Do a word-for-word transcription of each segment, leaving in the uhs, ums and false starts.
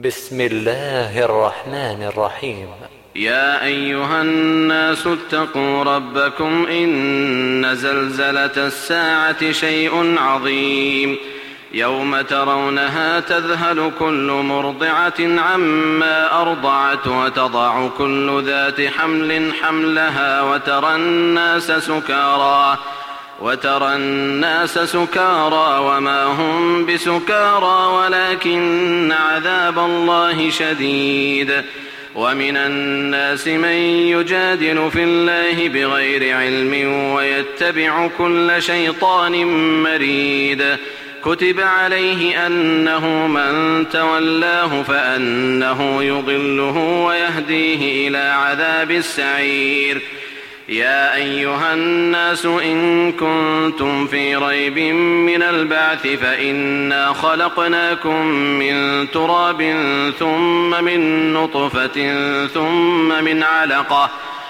بسم الله الرحمن الرحيم. يا أيها الناس اتقوا ربكم إن زلزلة الساعة شيء عظيم يوم ترونها تذهل كل مرضعة عما أرضعت وتضع كل ذات حمل حملها وترى الناس سكارى وترى الناس سكارى وما هم بسكارى ولكن عذاب الله شديد. ومن الناس من يجادل في الله بغير علم ويتبع كل شيطان مريد. كتب عليه أنه من تولاه فأنه يضله ويهديه إلى عذاب السعير. يا أيها الناس إن كنتم في ريب من البعث فإنا خلقناكم من تراب ثم من نطفة ثم من علقة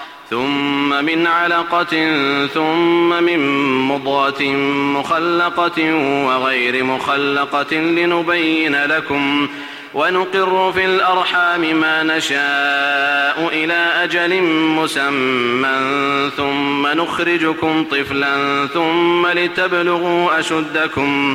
ثم من علقة ثم من مضغة مخلقة وغير مخلقة لنبين لكم ونقر في الأرحام ما نشاء إلى أجل مسمى ثم نخرجكم طفلا ثم لتبلغوا أشدكم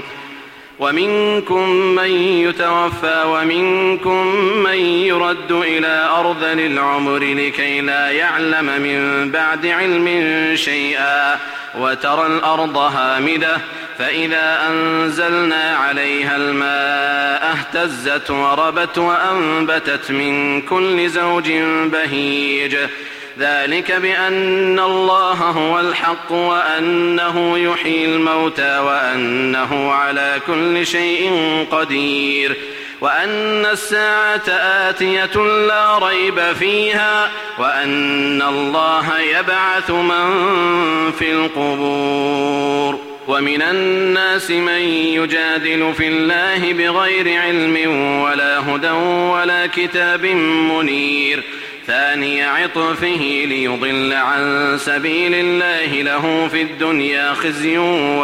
ومنكم من يتوفى ومنكم من يرد إلى أرذل العمر لكي لا يعلم من بعد علم شيئا. وترى الأرض هامدة فإذا أنزلنا عليها الماء اهتزت وربت وأنبتت من كل زوج بهيج. ذلك بأن الله هو الحق وأنه يحيي الموتى وأنه على كل شيء قدير وأن الساعة آتية لا ريب فيها وأن الله يبعث من في القبور. ومن الناس من يجادل في الله بغير علم ولا هدى ولا كتاب منير. ثاني عطفه ليضل عن سبيل الله له في الدنيا خزي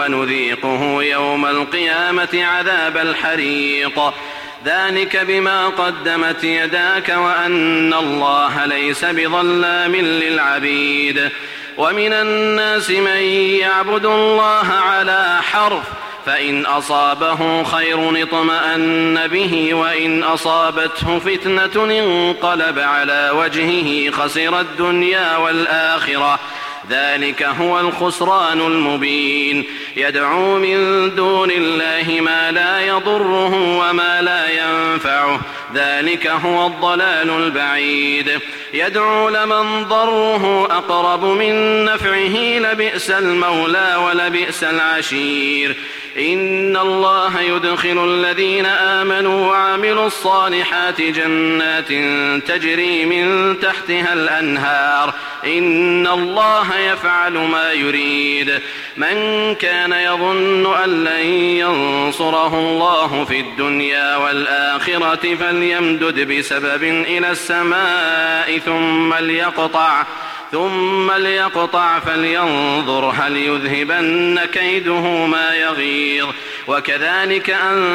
ونذيقه يوم القيامة عذاب الحريق. ذلك بما قدمت يداك وأن الله ليس بظلام للعبيد. ومن الناس من يعبد الله على حرف فإن أصابه خير اطمأن به وإن أصابته فتنة انقلب على وجهه خسر الدنيا والآخرة. ذلك هو الخسران المبين. يدعو من دون الله ما لا يضره وما لا ينفعه ذلك هو الضلال البعيد. يدعو لمن ضره أقرب من نفعه لبئس المولى ولبئس العشير. إن الله يدخل الذين آمنوا وعملوا الصالحات جنات تجري من تحتها الأنهار إن الله يفعل ما يريد. من كان يظن أن لن ينصره الله في الدنيا والآخرة فليمدد بسبب إلى السماء ثم ليقطع ثم ليقطع فلينظر هل يذهبن كيده ما يغيظ. وكذلك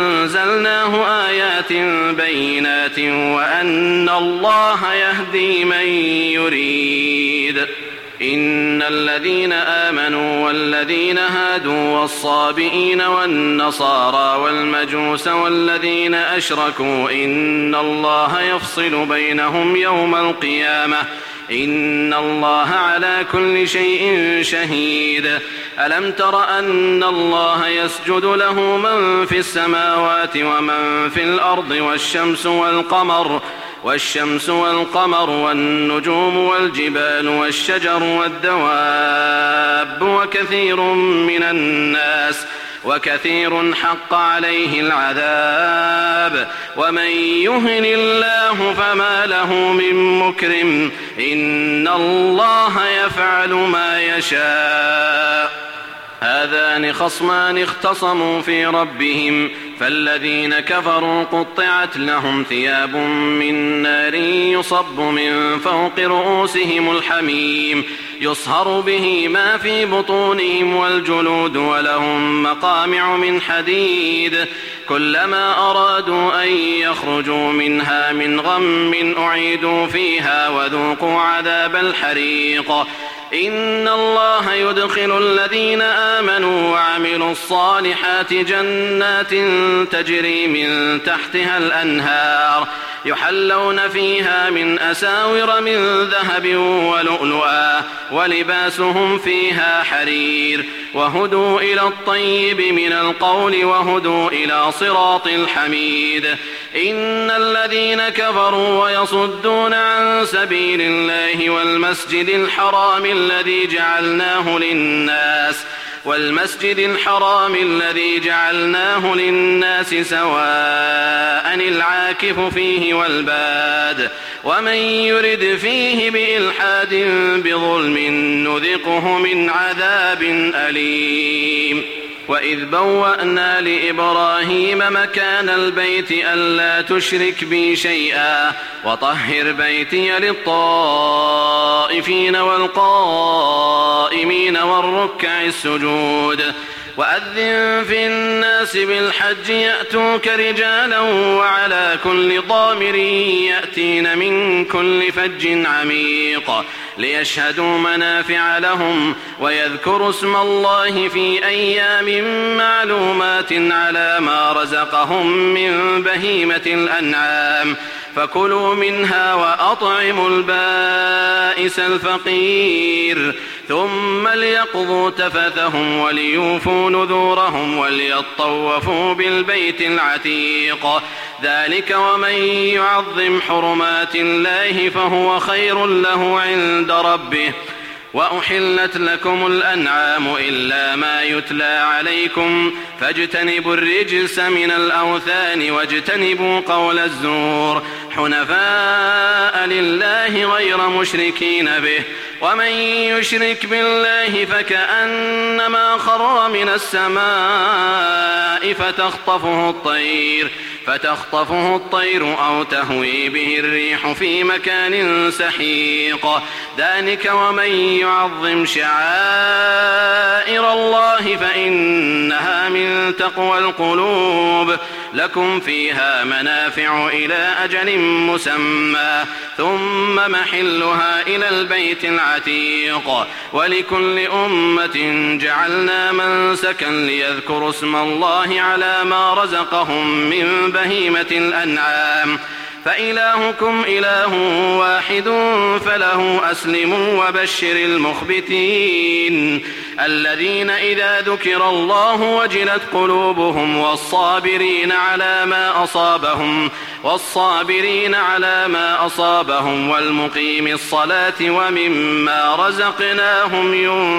أنزلناه آيات بينات وأن الله يهدي من يريد. إن الذين آمنوا والذين هادوا والصابئين والنصارى والمجوس والذين أشركوا إن الله يفصل بينهم يوم القيامة إن الله على كل شيء شهيد. ألم تر أن الله يسجد له من في السماوات ومن في الأرض والشمس والقمر والشمس والقمر والنجوم والجبال والشجر والدواب وكثير من الناس وكثير حق عليه العذاب. ومن يهن الله فما له من مكرم إن الله يفعل ما يشاء. هذان خصمان اختصموا في ربهم فالذين كفروا قطعت لهم ثياب من نار يصب من فوق رؤوسهم الحميم يصهر به ما في بطونهم والجلود ولهم مقامع من حديد كلما أرادوا أن يخرجوا منها من غم أعيدوا فيها وذوقوا عذاب الحريق إن الله يدخل الذين آمنوا وعملوا الصالحات جنات تجري من تحتها الأنهار يحلون فيها من أساور من ذهب ولؤلؤا ولباسهم فيها حرير وهدوا إلى الطيب من القول وهدوا إلى صراط الحميد إن الذين كفروا ويصدون عن سبيل الله والمسجد الحرام الذي جعلناه للناس والمسجد الحرام الذي جعلناه للناس سواء العاكف فيه والباد ومن يرد فيه بإلحاد بظلم نذقه من عذاب أليم وإذ بوأنا لإبراهيم مكان البيت ألا تشرك بي شيئا وطهر بيتي للطائفين والقائمين والركع السجود وأذن في الناس بالحج يأتوك رجالا وعلى كل ضامر يأتين من كل فج عميق ليشهدوا منافع لهم ويذكروا اسم الله في أيام معلومات على ما رزقهم من بهيمة الأنعام فكلوا منها وأطعموا البائس الفقير ثم ليقضوا تفثهم وليوفوا نذورهم وليطوفوا بالبيت العتيق ذلك ومن يعظم حرمات الله فهو خير له عند ربه وأحلت لكم الأنعام إلا ما يتلى عليكم فاجتنبوا الرجس من الأوثان واجتنبوا قول الزور حنفاء لله غير مشركين به ومن يشرك بالله فكأنما خر من السماء فتخطفه الطير فتخطفه الطير أو تهوي به الريح في مكان سحيق ذلك ومن يعظم شعائر الله فإنها من تقوى القلوب لكم فيها منافع إلى أجل مسمى ثم محلها إلى البيت العتيق ولكل أمة جعلنا منسكا ليذكروا اسم الله على ما رزقهم من بهيمة الأنعام فإلهكم إله واحد فله أسلموا وبشر المخبتين الذين إذا ذكر الله وجلت قلوبهم والصابرين على ما أصابهم والصابرين على ما أصابهم والمقيم الصلاة ومما رزقناهم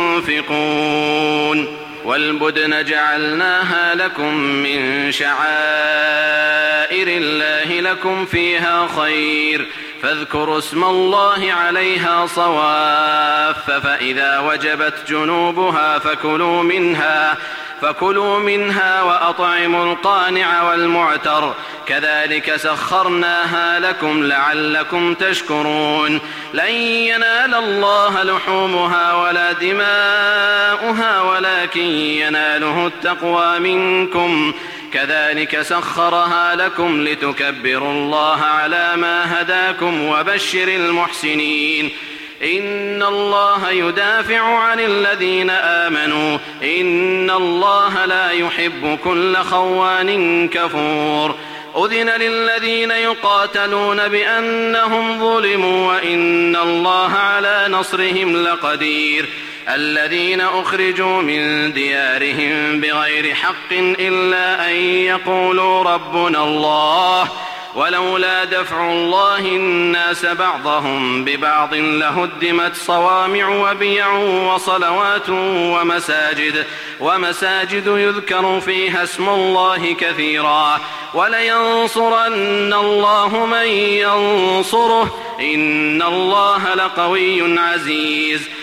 ينفقون والبدن جعلناها لكم من شعائر الله لكم فيها خير فاذكروا اسم الله عليها صواف فإذا وجبت جنوبها فكلوا منها فكلوا منها وأطعموا القانع والمعتر كذلك سخرناها لكم لعلكم تشكرون لن ينال الله لحومها ولا دماؤها ولكن يناله التقوى منكم كذلك سخرها لكم لتكبروا الله على ما هداكم وبشر المحسنين إن الله يدافع عن الذين آمنوا إن الله لا يحب كل خوان كفور أذن للذين يقاتلون بأنهم ظلموا وإن الله على نصرهم لقدير الذين أخرجوا من ديارهم بغير حق إلا أن يقولوا ربنا الله ولولا دفع الله الناس بعضهم ببعض لهدمت صوامع وبيع وصلوات ومساجد ومساجد يذكر فيها اسم الله كثيرا ولينصرن الله من ينصره إن الله لقوي عزيز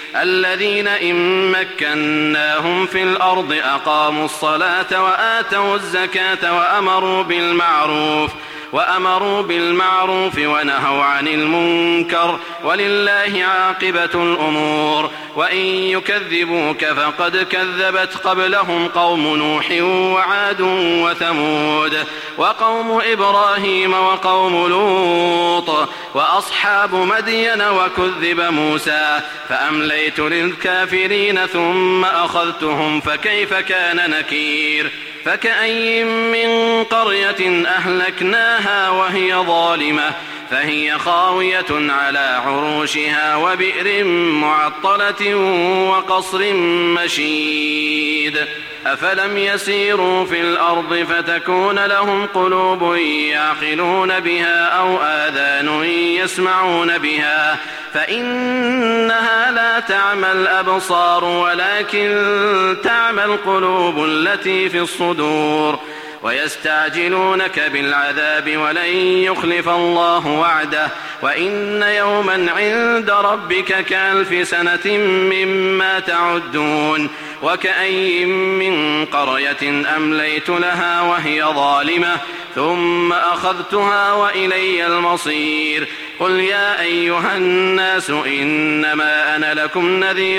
الذين إن مكناهم في الأرض أقاموا الصلاة وآتوا الزكاة وأمروا بالمعروف وأمروا بالمعروف ونهوا عن المنكر ولله عاقبة الأمور. وإن يكذبوك فقد كذبت قبلهم قوم نوح وعاد وثمود وقوم إبراهيم وقوم لوط وأصحاب مدين وكذب موسى فأمليت للكافرين ثم أخذتهم فكيف كان نكير. فكأي من قرية أهلكناها وهي ظالمة فهي خاوية على عروشها وبئر معطلة وقصر مشيد. أفلم يسيروا في الأرض فتكون لهم قلوب يعقلون بها أو آذان يسمعون بها فإنها لا تعمى الأبصار ولكن تعمى القلوب التي في الصدور. ويستعجلونك بالعذاب ولن يخلف الله وعده وإن يوما عند ربك كألف سنة مما تعدون. وكأي من قرية أمليت لها وهي ظالمة ثم أخذتها وإلي المصير. قل يا أيها الناس إنما أنا لكم نذير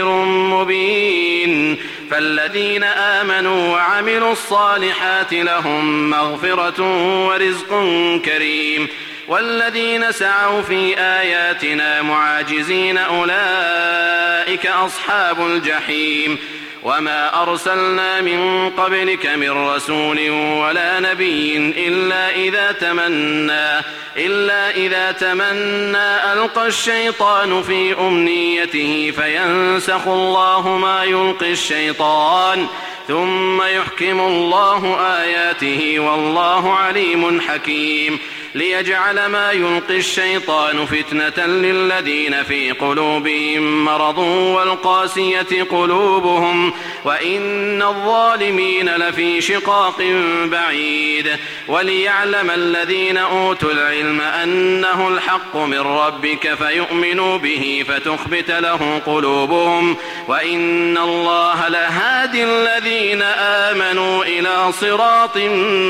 مبين. فالذين آمنوا وعملوا الصالحات لهم مغفرة ورزق كريم والذين سعوا في آياتنا معاجزين أولئك أصحاب الجحيم. وما أرسلنا من قبلك من رسول ولا نبي إلا إذا تمنى إلا إذا تمنى ألقى الشيطان في أمنيته فينسخ الله ما يلقي الشيطان ثم يحكم الله آياته والله عليم حكيم. ليجعل ما يلقي الشيطان فتنة للذين في قلوبهم مرض والقاسية قلوبهم وإن الظالمين لفي شقاق بعيد. وليعلم الذين أوتوا العلم أنه الحق من ربك فيؤمنوا به فتخبت له قلوبهم وإن الله لهادي الذين آمنوا إلى صراط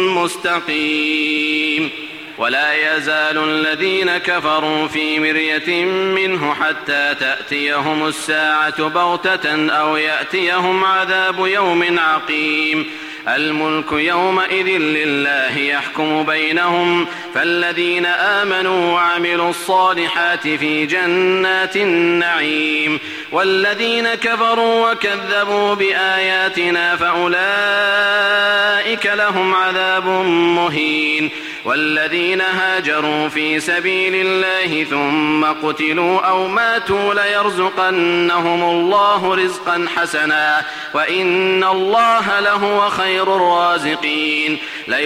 مستقيم. ولا يزال الذين كفروا في مرية منه حتى تأتيهم الساعة بغتة أو يأتيهم عذاب يوم عقيم. الملك يومئذ لله يحكم بينهم فالذين آمنوا وعملوا الصالحات في جنات النعيم والذين كفروا وكذبوا بآياتنا فأولئك لهم عذاب مهين. والذين هاجروا في سبيل الله ثم قتلوا أو ماتوا ليرزقنهم الله رزقا حسنا وإن الله لهو خير الرازقين.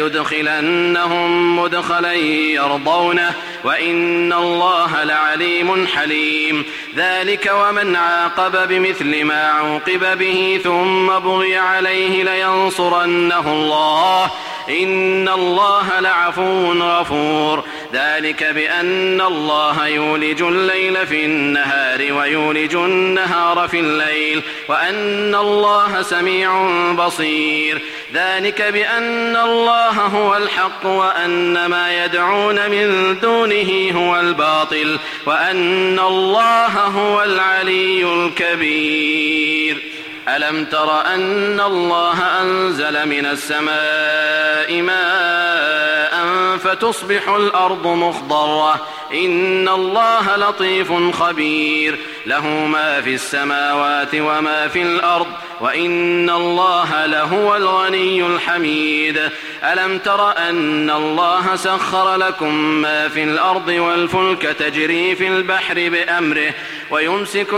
ليدخلنهم مدخلا يرضونه وإن الله لعليم حليم. ذلك ومن عاقب بمثل ما عوقب به ثم بغي عليه لينصرنه الله إن الله لعفو غفور. ذلك بأن الله يولج الليل في النهار ويولج النهار في الليل وأن الله سميع بصير. ذلك بأن الله هو الحق وأن ما يدعون من دونه هو الباطل وأن الله هو العلي الكبير. ألم تر أن الله أنزل من السماء ماء فتصبح الأرض مخضرة إن الله لطيف خبير. له ما في السماوات وما في الأرض وإن الله لهو الغني الحميد. ألم تر أن الله سخر لكم ما في الأرض والفلك تجري في البحر بأمره ويمسك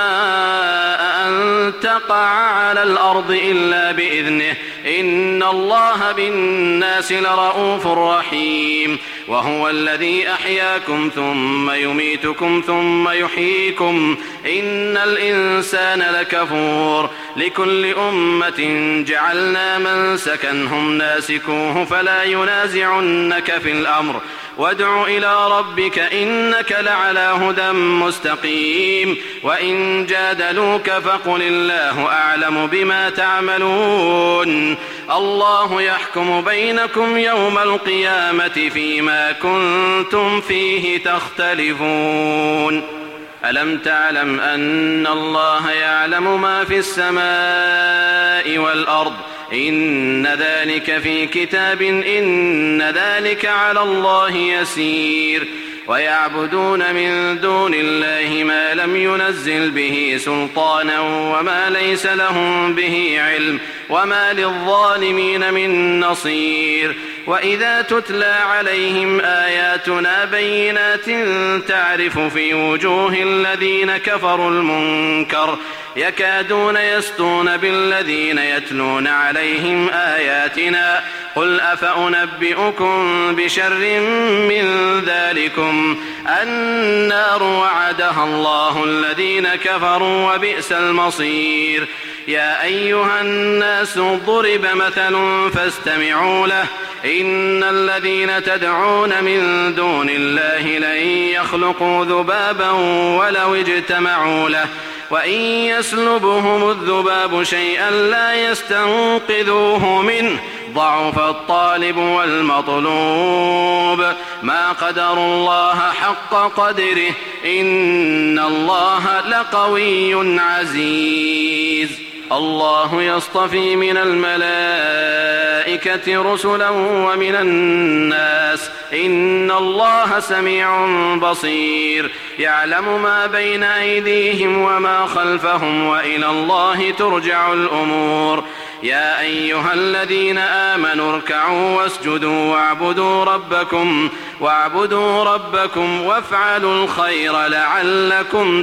السماء أن تقع على الأرض إلا بإذنه إن الله بالناس لرؤوف رحيم. وهو الذي أحياكم ثم يميتكم ثم يحييكم إن الإنسان لكفور لكل أمة جعلنا منسكا هم ناسكوه فلا ينازعنك في الأمر وادع إلى ربك إنك لعلى هدى مستقيم وإن جادلوك فقل الله أعلم بما تعملون الله يحكم بينكم يوم القيامة فيما كنتم فيه تختلفون ألم تعلم أن الله يعلم ما في السماء والأرض إن ذلك في كتاب إن ذلك على الله يسير ويعبدون من دون الله ما لم ينزل به سلطانا وما ليس لهم به علم وما للظالمين من نصير وإذا تتلى عليهم آياتنا بينات تعرف في وجوه الذين كفروا المنكر يكادون يسطون بالذين يتلون عليهم آياتنا قل أفأنبئكم بشر من ذلكم النار وعدها الله الذين كفروا وبئس المصير يا أيها الناس ضرب مثل فاستمعوا له إن الذين تدعون من دون الله لن يخلقوا ذبابا ولو اجتمعوا له وإن يسلبهم الذباب شيئا لا يستنقذوه منه ضعف الطالب والمطلوب ما قدروا الله حق قدره إن الله لقوي عزيز الله يصطفي من الملائكة رسلا ومن الناس إن الله سميع بصير يعلم ما بين أيديهم وما خلفهم وإلى الله ترجع الأمور يا أيها الذين آمنوا اركعوا واسجدوا واعبدوا ربكم واعبدوا ربكم وافعلوا الخير لعلكم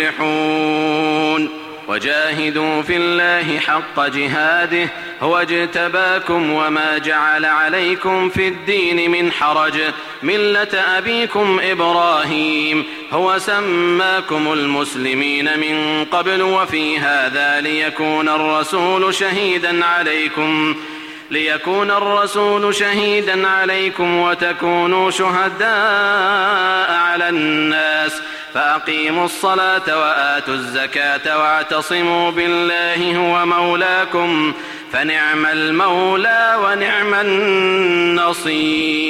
تفلحون وجاهدوا في الله حق جهاده هو اجتباكم وما جعل عليكم في الدين من حرج ملة أبيكم إبراهيم هو سماكم المسلمين من قبل وفي هذا ليكون الرسول شهيدا عليكم ليكون الرسول شهيدا عليكم وتكونوا شهداء على الناس فأقيموا الصلاة وآتوا الزكاة واعتصموا بالله هو مولاكم فنعم المولى ونعم النصير.